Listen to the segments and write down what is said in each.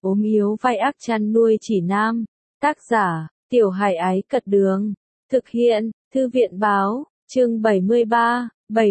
ốm yếu vai ác chăn nuôi chỉ nam. Tác giả, Tiểu Hải Ái Cật Đường. Thực hiện, Thư viện Báo, chương 73,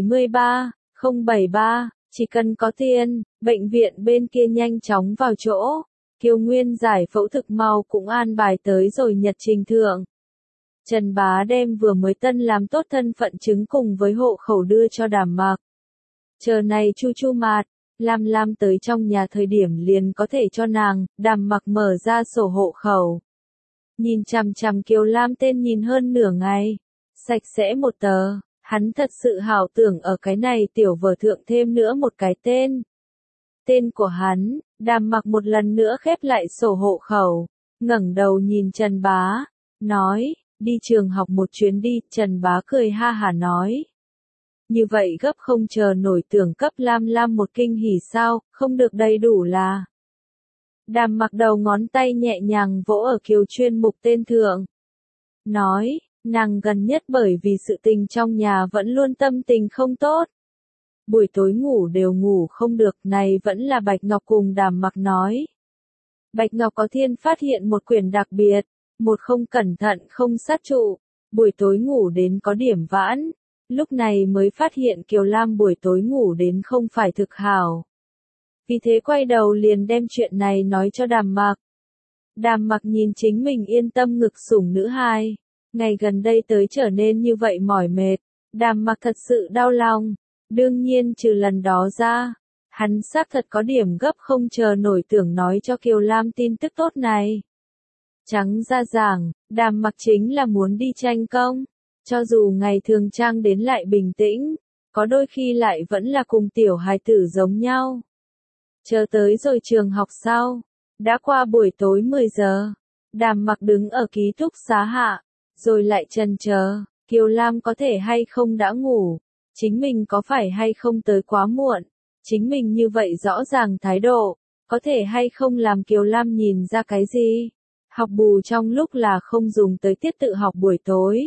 073, chỉ cần có tiền, bệnh viện bên kia nhanh chóng vào chỗ. Kiều Nguyên giải phẫu thực mau cũng an bài tới rồi nhật trình thượng. Trần Bá đem vừa mới tân làm tốt thân phận chứng cùng với hộ khẩu đưa cho Đàm Mặc. Chờ này chu mạt, Lam tới trong nhà thời điểm liền có thể cho nàng. Đàm Mặc mở ra sổ hộ khẩu. Nhìn chằm chằm Kiều Lam tên nhìn hơn nửa ngày. Sạch sẽ một tờ, hắn thật sự hảo tưởng ở cái này tiểu vở thượng thêm nữa một cái tên. Tên của hắn. Đàm Mặc một lần nữa khép lại sổ hộ khẩu, ngẩng đầu nhìn Trần Bá, nói, đi trường học một chuyến đi. Trần Bá cười ha hả nói. Như vậy gấp không chờ nổi, tưởng cấp Lam một kinh hỉ sao, không được đầy đủ là. Đàm Mặc đầu ngón tay nhẹ nhàng vỗ ở Kiều chuyên mục tên thượng. Nói, nàng gần nhất bởi vì sự tình trong nhà vẫn luôn tâm tình không tốt. Buổi tối ngủ đều ngủ không được, này vẫn là Bạch Ngọc cùng Đàm Mặc nói. Bạch Ngọc có thiên phát hiện một quyển đặc biệt, một không cẩn thận không sát trụ, buổi tối ngủ đến có điểm vãn, lúc này mới phát hiện Kiều Lam buổi tối ngủ đến không phải thực hảo. Vì thế quay đầu liền đem chuyện này nói cho Đàm Mặc. Đàm Mặc nhìn chính mình yên tâm ngực sủng nữ hài, ngày gần đây tới trở nên như vậy mỏi mệt, Đàm Mặc thật sự đau lòng. Đương nhiên trừ lần đó ra, hắn xác thật có điểm gấp không chờ nổi tưởng nói cho Kiều Lam tin tức tốt này. Trắng ra giảng, Đàm Mặc chính là muốn đi tranh công, cho dù ngày thường trang đến lại bình tĩnh, có đôi khi lại vẫn là cùng tiểu hài tử giống nhau. Chờ tới rồi trường học sau, đã qua buổi tối 10 giờ, Đàm Mặc đứng ở ký túc xá hạ, rồi lại chần chờ, Kiều Lam có thể hay không đã ngủ. Chính mình có phải hay không tới quá muộn, chính mình như vậy rõ ràng thái độ, có thể hay không làm Kiều Lam nhìn ra cái gì. Học bù trong lúc là không dùng tới tiết tự học buổi tối.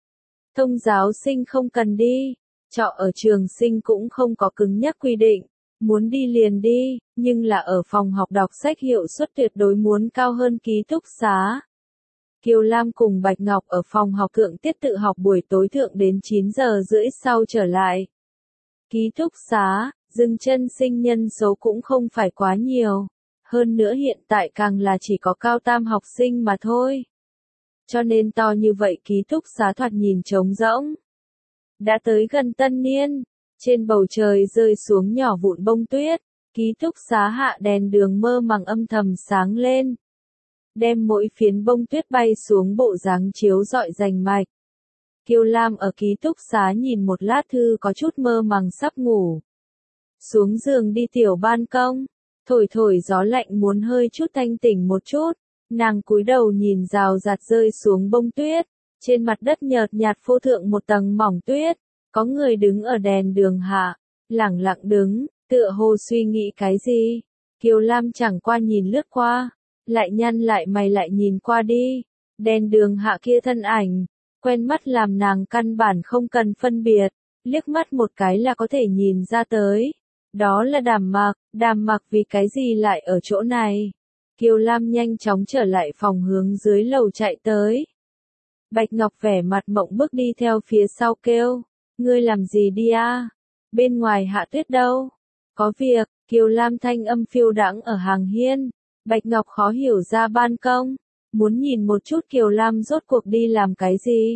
Thông giáo sinh không cần đi, trọ ở trường sinh cũng không có cứng nhắc quy định, muốn đi liền đi, nhưng là ở phòng học đọc sách hiệu suất tuyệt đối muốn cao hơn ký túc xá. Kiều Lam cùng Bạch Ngọc ở phòng học thượng tiết tự học buổi tối thượng đến 9 giờ rưỡi sau trở lại. Ký túc xá, dừng chân sinh nhân số cũng không phải quá nhiều. Hơn nữa hiện tại càng là chỉ có cao tam học sinh mà thôi. Cho nên to như vậy ký túc xá thoạt nhìn trống rỗng. Đã tới gần tân niên, trên bầu trời rơi xuống nhỏ vụn bông tuyết, ký túc xá hạ đèn đường mơ màng âm thầm sáng lên. Đem mỗi phiến bông tuyết bay xuống bộ dáng chiếu rọi rành mạch. Kiều Lam ở ký túc xá nhìn một lát thư có chút mơ màng sắp ngủ. Xuống giường đi tiểu ban công, thổi gió lạnh muốn hơi chút thanh tỉnh một chút, nàng cúi đầu nhìn rào rạt rơi xuống bông tuyết, trên mặt đất nhợt nhạt phô thượng một tầng mỏng tuyết, có người đứng ở đèn đường hạ, lẳng lặng đứng, tựa hồ suy nghĩ cái gì. Kiều Lam chẳng qua nhìn lướt qua. Lại nhăn lại mày lại nhìn qua đi, đèn đường hạ kia thân ảnh, quen mắt làm nàng căn bản không cần phân biệt, liếc mắt một cái là có thể nhìn ra tới. Đó là Đàm Mặc vì cái gì lại ở chỗ này. Kiều Lam nhanh chóng trở lại phòng hướng dưới lầu chạy tới. Bạch Ngọc vẻ mặt mộng bức đi theo phía sau kêu, ngươi làm gì đi a? Bên ngoài hạ tuyết đâu? Có việc. Kiều Lam thanh âm phiêu đãng ở hàng hiên. Bạch Ngọc khó hiểu ra ban công, muốn nhìn một chút Kiều Lam rốt cuộc đi làm cái gì.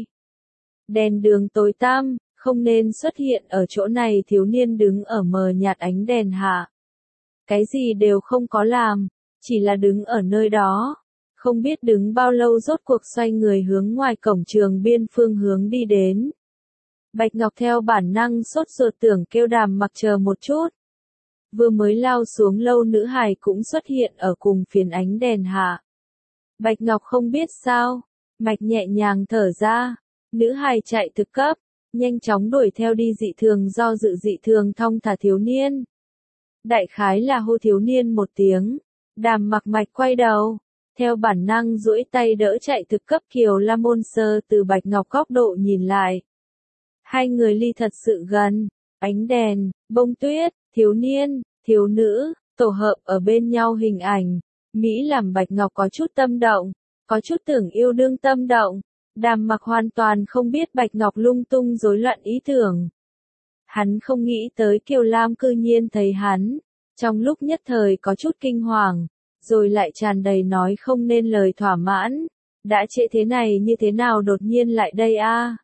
Đèn đường tối tăm, không nên xuất hiện ở chỗ này. Thiếu niên đứng ở mờ nhạt ánh đèn hạ. Cái gì đều không có làm, chỉ là đứng ở nơi đó. Không biết đứng bao lâu rốt cuộc xoay người hướng ngoài cổng trường biên phương hướng đi đến. Bạch Ngọc theo bản năng sốt ruột tưởng kêu Đàm Mặc chờ một chút. Vừa mới lao xuống lâu nữ hài cũng xuất hiện ở cùng phiến ánh đèn hạ. Bạch Ngọc không biết sao, mạch nhẹ nhàng thở ra, nữ hài chạy thực cấp, nhanh chóng đuổi theo đi dị thường do dự dị thường thong thả thiếu niên. Đại khái là hô thiếu niên một tiếng, Đàm Mặc mạch quay đầu, theo bản năng duỗi tay đỡ chạy thực cấp Kiều Lam môn sơ từ Bạch Ngọc góc độ nhìn lại. Hai người ly thật sự gần, ánh đèn, bông tuyết, thiếu niên, thiếu nữ, tổ hợp ở bên nhau hình ảnh, Mỹ làm Bạch Ngọc có chút tâm động, có chút tưởng yêu đương tâm động. Đàm Mặc hoàn toàn không biết Bạch Ngọc lung tung rối loạn ý tưởng. Hắn không nghĩ tới Kiều Lam cư nhiên thấy hắn, trong lúc nhất thời có chút kinh hoàng, rồi lại tràn đầy nói không nên lời thỏa mãn. Đã trễ thế này như thế nào đột nhiên lại đây a?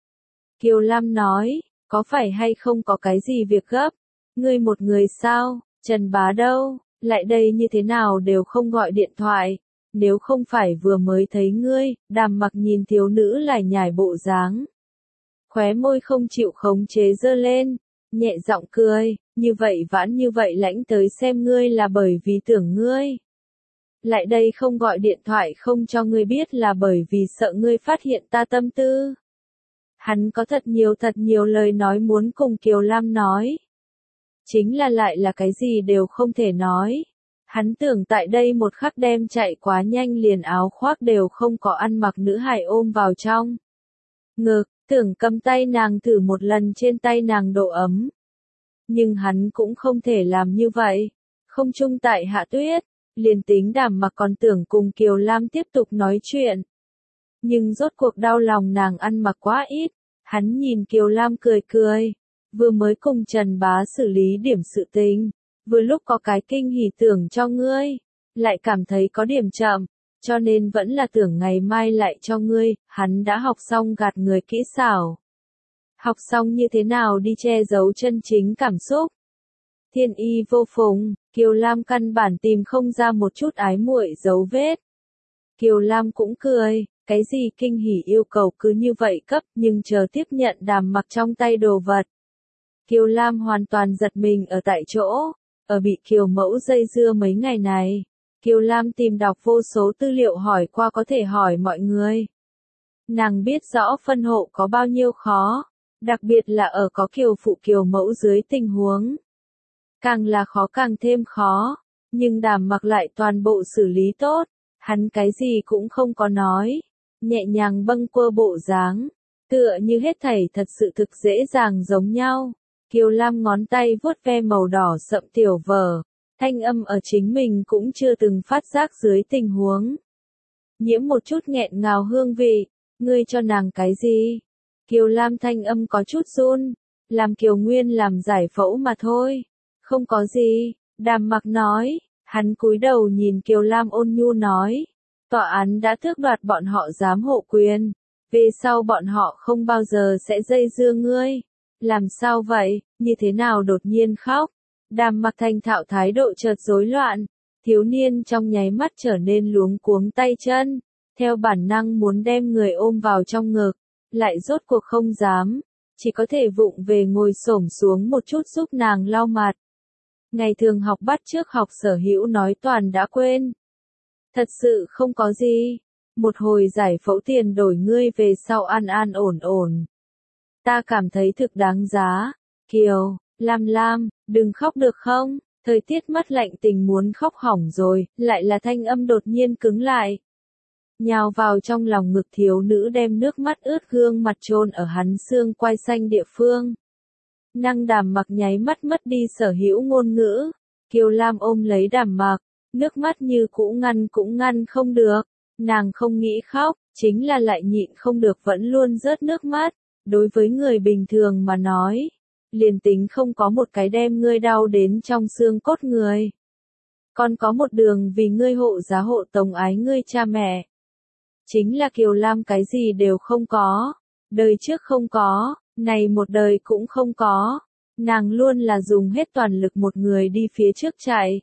Kiều Lam nói, có phải hay không có cái gì việc gấp? Ngươi một người sao? Trần Bá đâu? Lại đây như thế nào đều không gọi điện thoại. Nếu không phải vừa mới thấy ngươi, Đàm Mặc nhìn thiếu nữ lải nhải bộ dáng. Khóe môi không chịu khống chế giơ lên, nhẹ giọng cười, như vậy vãn như vậy lãnh tới xem ngươi là bởi vì tưởng ngươi. Lại đây không gọi điện thoại không cho ngươi biết là bởi vì sợ ngươi phát hiện ta tâm tư. Hắn có thật nhiều lời nói muốn cùng Kiều Lam nói. Chính là lại là cái gì đều không thể nói. Hắn tưởng tại đây một khắc đem chạy quá nhanh liền áo khoác đều không có ăn mặc nữ hài ôm vào trong ngực, tưởng cầm tay nàng thử một lần trên tay nàng độ ấm. Nhưng hắn cũng không thể làm như vậy. Không chung tại hạ tuyết, liền tính Đàm Mặc còn tưởng cùng Kiều Lam tiếp tục nói chuyện. Nhưng rốt cuộc đau lòng nàng ăn mặc quá ít, hắn nhìn Kiều Lam cười cười. Vừa mới cùng Trần Bá xử lý điểm sự tình, vừa lúc có cái kinh hỉ tưởng cho ngươi, lại cảm thấy có điểm chậm, cho nên vẫn là tưởng ngày mai lại cho ngươi. Hắn đã học xong gạt người kỹ xảo. Học xong như thế nào đi che giấu chân chính cảm xúc. Thiên y vô phùng, Kiều Lam căn bản tìm không ra một chút ái muội dấu vết. Kiều Lam cũng cười, cái gì kinh hỉ yêu cầu cứ như vậy cấp, nhưng chờ tiếp nhận Đàm Mặc trong tay đồ vật. Kiều Lam hoàn toàn giật mình ở tại chỗ, ở bị Kiều Mẫu dây dưa mấy ngày này. Kiều Lam tìm đọc vô số tư liệu hỏi qua có thể hỏi mọi người. Nàng biết rõ phân hộ có bao nhiêu khó, đặc biệt là ở có Kiều Phụ Kiều Mẫu dưới tình huống. Càng là khó càng thêm khó, nhưng Đàm Mặc lại toàn bộ xử lý tốt, hắn cái gì cũng không có nói, nhẹ nhàng bâng quơ bộ dáng, tựa như hết thảy thật sự thực dễ dàng giống nhau. Kiều Lam ngón tay vuốt ve màu đỏ sậm tiểu vở, thanh âm ở chính mình cũng chưa từng phát giác dưới tình huống. Nhiễm một chút nghẹn ngào hương vị, ngươi cho nàng cái gì? Kiều Lam thanh âm có chút run, làm Kiều Nguyên làm giải phẫu mà thôi. Không có gì, Đàm Mặc nói, hắn cúi đầu nhìn Kiều Lam ôn nhu nói. Tòa án đã tước đoạt bọn họ giám hộ quyền, về sau bọn họ không bao giờ sẽ dây dưa ngươi. Làm sao vậy, như thế nào đột nhiên khóc? Đàm Mặc thành thạo thái độ chợt rối loạn, thiếu niên trong nháy mắt trở nên luống cuống tay chân, theo bản năng muốn đem người ôm vào trong ngực, lại rốt cuộc không dám, chỉ có thể vụng về ngồi xổm xuống một chút giúp nàng lau mặt. Ngày thường học bắt trước học sở hữu nói toàn đã quên. Thật sự không có gì, một hồi giải phẫu tiền đổi ngươi về sau an an ổn ổn. Ta cảm thấy thực đáng giá. Kiều, Lam, đừng khóc được không? Thời tiết mát lạnh tình muốn khóc hỏng rồi, lại là thanh âm đột nhiên cứng lại. Nhào vào trong lòng ngực thiếu nữ đem nước mắt ướt gương mặt chôn ở hắn xương quai xanh địa phương. Năng Đàm Mặc nháy mắt mất đi sở hữu ngôn ngữ. Kiều Lam ôm lấy Đàm Mặc, nước mắt như cũng ngăn không được. Nàng không nghĩ khóc, chính là lại nhịn không được vẫn luôn rớt nước mắt. Đối với người bình thường mà nói, liền tính không có một cái đem ngươi đau đến trong xương cốt người. Còn có một đường vì ngươi hộ giá hộ tống ái ngươi cha mẹ. Chính là Kiều Lam cái gì đều không có. Đời trước không có, này một đời cũng không có. Nàng luôn là dùng hết toàn lực một người đi phía trước chạy.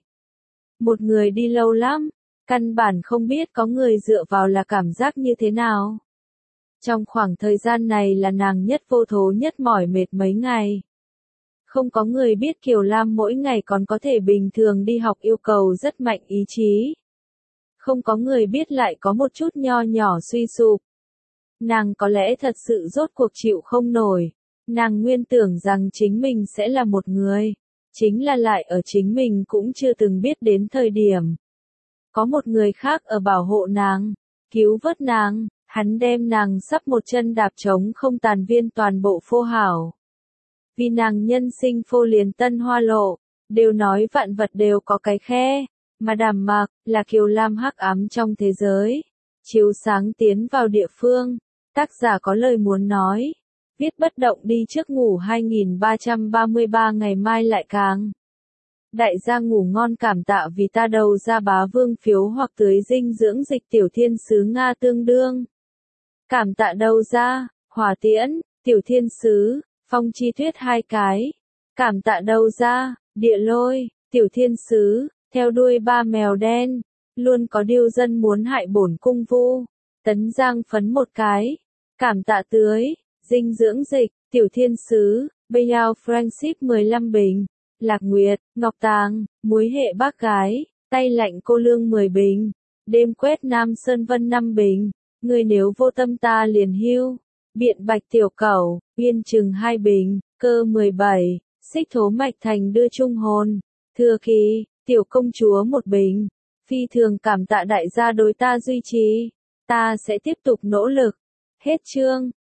Một người đi lâu lắm, căn bản không biết có người dựa vào là cảm giác như thế nào. Trong khoảng thời gian này là nàng nhất vô thố nhất mỏi mệt mấy ngày. Không có người biết Kiều Lam mỗi ngày còn có thể bình thường đi học yêu cầu rất mạnh ý chí. Không có người biết lại có một chút nho nhỏ suy sụp. Nàng có lẽ thật sự rốt cuộc chịu không nổi. Nàng nguyên tưởng rằng chính mình sẽ là một người. Chính là lại ở chính mình cũng chưa từng biết đến thời điểm. Có một người khác ở bảo hộ nàng, cứu vớt nàng, hắn đem nàng sắp một chân đạp trống không tàn viên toàn bộ phô hảo. Vì nàng nhân sinh phô liền tân hoa lộ, đều nói vạn vật đều có cái khe, mà đàm mạc, là kiều lam hắc ám trong thế giới, chiếu sáng tiến vào địa phương. Tác giả có lời muốn nói, viết bất động đi trước ngủ 2333 ngày mai lại càng. Đại gia ngủ ngon, cảm tạ vì ta đầu ra bá vương phiếu hoặc tưới dinh dưỡng dịch tiểu thiên sứ Nga tương đương. Cảm tạ đầu ra, hỏa tiễn, tiểu thiên sứ, phong chi thuyết 2 cái. Cảm tạ đầu ra, địa lôi, tiểu thiên sứ, theo đuôi 3 mèo đen, luôn có điêu dân muốn hại bổn cung vu. Tấn Giang phấn 1 cái. Cảm tạ tưới, dinh dưỡng dịch, tiểu thiên sứ, Bayao Friendship 15 bình. Lạc Nguyệt, Ngọc Tàng, muối hệ bác gái, tay lạnh cô lương 10 bình. Đêm quét Nam Sơn Vân 5 bình. Người nếu vô tâm ta liền hưu. Biện bạch tiểu cẩu, uyên trừng 2 bình. Cơ 17, xích thố mạch thành đưa trung hồn. Thừa kỳ, tiểu công chúa 1 bình. Phi thường cảm tạ đại gia đối ta duy trì. Ta sẽ tiếp tục nỗ lực. Hết chương.